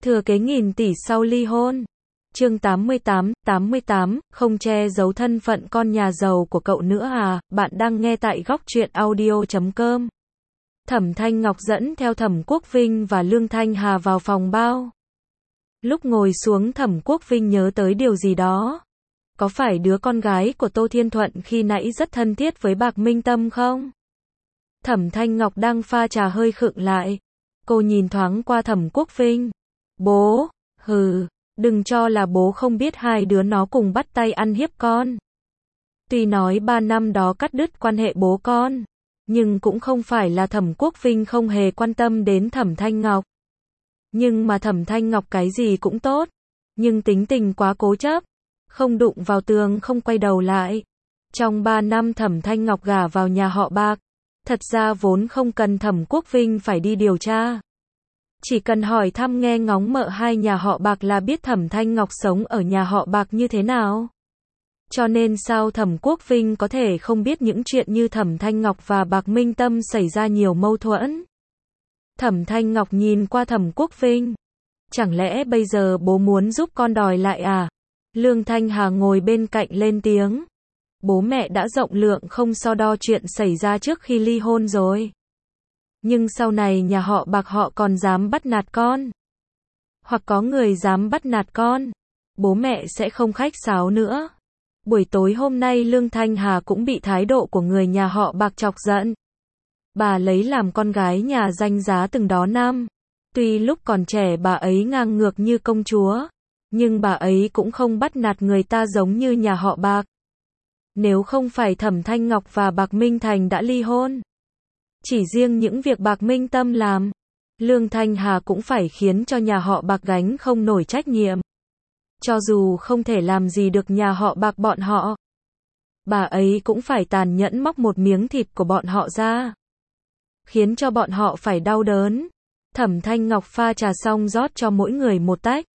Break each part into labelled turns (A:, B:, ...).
A: Thừa kế nghìn tỷ sau ly hôn. Chương 88, không che giấu thân phận con nhà giàu của cậu nữa à, bạn đang nghe tại góc truyện audio.com. Thẩm Thanh Ngọc dẫn theo Thẩm Quốc Vinh và Lương Thanh Hà vào phòng bao. Lúc ngồi xuống Thẩm Quốc Vinh nhớ tới điều gì đó. Có phải đứa con gái của Tô Thiên Thuận khi nãy rất thân thiết với Bạc Minh Tâm không? Thẩm Thanh Ngọc đang pha trà hơi khựng lại. Cô nhìn thoáng qua Thẩm Quốc Vinh. Bố, đừng cho là bố không biết hai đứa nó cùng bắt tay ăn hiếp con. Tuy nói 3 năm đó cắt đứt quan hệ bố con, nhưng cũng không phải là Thẩm Quốc Vinh không hề quan tâm đến Thẩm Thanh Ngọc. Nhưng mà Thẩm Thanh Ngọc cái gì cũng tốt, nhưng tính tình quá cố chấp, không đụng vào tường không quay đầu lại. Trong 3 năm Thẩm Thanh Ngọc gả vào nhà họ Bạc, thật ra vốn không cần Thẩm Quốc Vinh phải đi điều tra. Chỉ cần hỏi thăm nghe ngóng mợ hai nhà họ Bạc là biết Thẩm Thanh Ngọc sống ở nhà họ Bạc như thế nào. Cho nên sao Thẩm Quốc Vinh có thể không biết những chuyện như Thẩm Thanh Ngọc và Bạc Minh Tâm xảy ra nhiều mâu thuẫn. Thẩm Thanh Ngọc nhìn qua Thẩm Quốc Vinh. Chẳng lẽ bây giờ bố muốn giúp con đòi lại à? Lương Thanh Hà ngồi bên cạnh lên tiếng. Bố mẹ đã rộng lượng không so đo chuyện xảy ra trước khi ly hôn rồi. Nhưng sau này nhà họ Bạc họ còn dám bắt nạt con. Hoặc có người dám bắt nạt con. Bố mẹ sẽ không khách sáo nữa. Buổi tối hôm nay Lương Thanh Hà cũng bị thái độ của người nhà họ Bạc chọc giận. Bà lấy làm con gái nhà danh giá từng đó năm. Tuy lúc còn trẻ bà ấy ngang ngược như công chúa, nhưng bà ấy cũng không bắt nạt người ta giống như nhà họ Bạc. Nếu không phải Thẩm Thanh Ngọc và Bạc Minh Thành đã ly hôn, chỉ riêng những việc Bạc Minh Tâm làm, Lương Thanh Hà cũng phải khiến cho nhà họ Bạc gánh không nổi trách nhiệm. Cho dù không thể làm gì được nhà họ Bạc bọn họ, bà ấy cũng phải tàn nhẫn móc một miếng thịt của bọn họ ra, khiến cho bọn họ phải đau đớn. Thẩm Thanh Ngọc pha trà xong rót cho mỗi người một tách.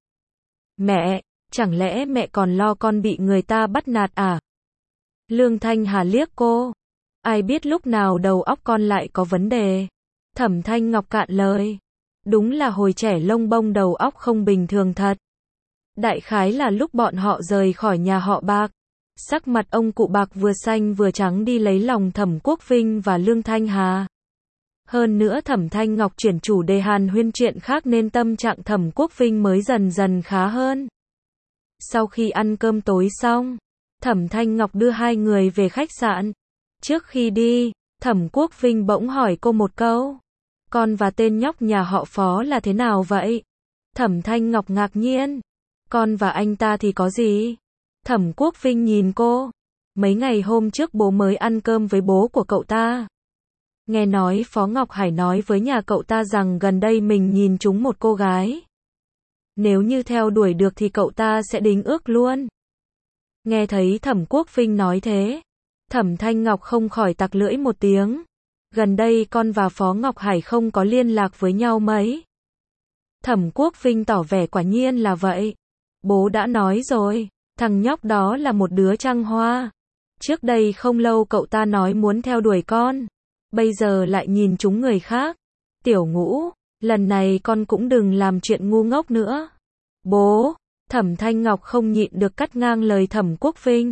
A: Mẹ, chẳng lẽ mẹ còn lo con bị người ta bắt nạt à? Lương Thanh Hà liếc cô. Ai biết lúc nào đầu óc con lại có vấn đề. Thẩm Thanh Ngọc cạn lời. Đúng là hồi trẻ lông bông đầu óc không bình thường thật. Đại khái là lúc bọn họ rời khỏi nhà họ Bạc, sắc mặt ông cụ Bạc vừa xanh vừa trắng đi lấy lòng Thẩm Quốc Vinh và Lương Thanh Hà. Hơn nữa Thẩm Thanh Ngọc chuyển chủ đề hàn huyên chuyện khác nên tâm trạng Thẩm Quốc Vinh mới dần dần khá hơn. Sau khi ăn cơm tối xong, Thẩm Thanh Ngọc đưa hai người về khách sạn. Trước khi đi, Thẩm Quốc Vinh bỗng hỏi cô một câu. Con và tên nhóc nhà họ Phó là thế nào vậy? Thẩm Thanh Ngọc ngạc nhiên. Con và anh ta thì có gì? Thẩm Quốc Vinh nhìn cô. Mấy ngày hôm trước bố mới ăn cơm với bố của cậu ta. Nghe nói Phó Ngọc Hải nói với nhà cậu ta rằng gần đây mình nhìn trúng một cô gái. Nếu như theo đuổi được thì cậu ta sẽ đính ước luôn. Nghe thấy Thẩm Quốc Vinh nói thế, Thẩm Thanh Ngọc không khỏi tặc lưỡi một tiếng. Gần đây con và Phó Ngọc Hải không có liên lạc với nhau mấy. Thẩm Quốc Vinh tỏ vẻ quả nhiên là vậy. Bố đã nói rồi, thằng nhóc đó là một đứa trăng hoa. Trước đây không lâu cậu ta nói muốn theo đuổi con. Bây giờ lại nhìn trúng người khác. Tiểu Ngũ, lần này con cũng đừng làm chuyện ngu ngốc nữa. Bố, Thẩm Thanh Ngọc không nhịn được cắt ngang lời Thẩm Quốc Vinh.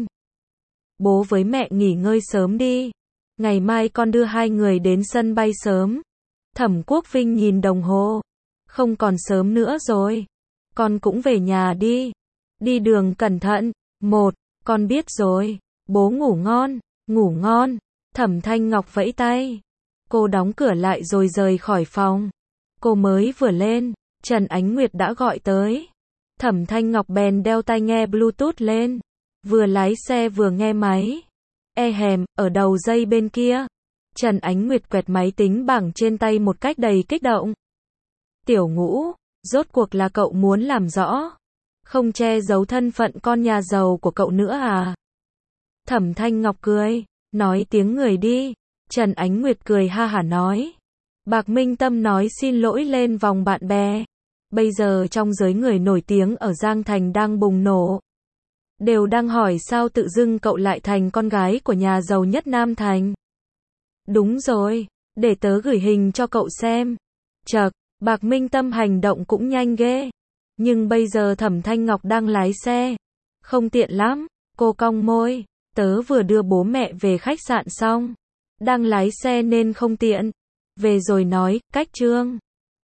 A: Bố với mẹ nghỉ ngơi sớm đi. Ngày mai con đưa hai người đến sân bay sớm. Thẩm Quốc Vinh nhìn đồng hồ. Không còn sớm nữa rồi. Con cũng về nhà đi. Đi đường cẩn thận. Con biết rồi. Bố ngủ ngon. Ngủ ngon. Thẩm Thanh Ngọc vẫy tay. Cô đóng cửa lại rồi rời khỏi phòng. Cô mới vừa lên, Trần Ánh Nguyệt đã gọi tới. Thẩm Thanh Ngọc bèn đeo tai nghe Bluetooth lên. Vừa lái xe vừa nghe máy. Ở đầu dây bên kia. Trần Ánh Nguyệt quẹt máy tính bảng trên tay một cách đầy kích động. Tiểu Ngũ, rốt cuộc là cậu muốn làm rõ, không che giấu thân phận con nhà giàu của cậu nữa à? Thẩm Thanh Ngọc cười. Nói tiếng người đi. Trần Ánh Nguyệt cười ha hả nói. Bạc Minh Tâm nói xin lỗi lên vòng bạn bè. Bây giờ trong giới người nổi tiếng ở Giang Thành đang bùng nổ. Đều đang hỏi sao tự dưng cậu lại thành con gái của nhà giàu nhất Nam Thành. Đúng rồi, để tớ gửi hình cho cậu xem. Chậc, Bạc Minh Tâm hành động cũng nhanh ghê. Nhưng bây giờ Thẩm Thanh Ngọc đang lái xe. Không tiện lắm. Cô cong môi. Tớ vừa đưa bố mẹ về khách sạn xong. Đang lái xe nên không tiện. Về rồi nói, cách Trương.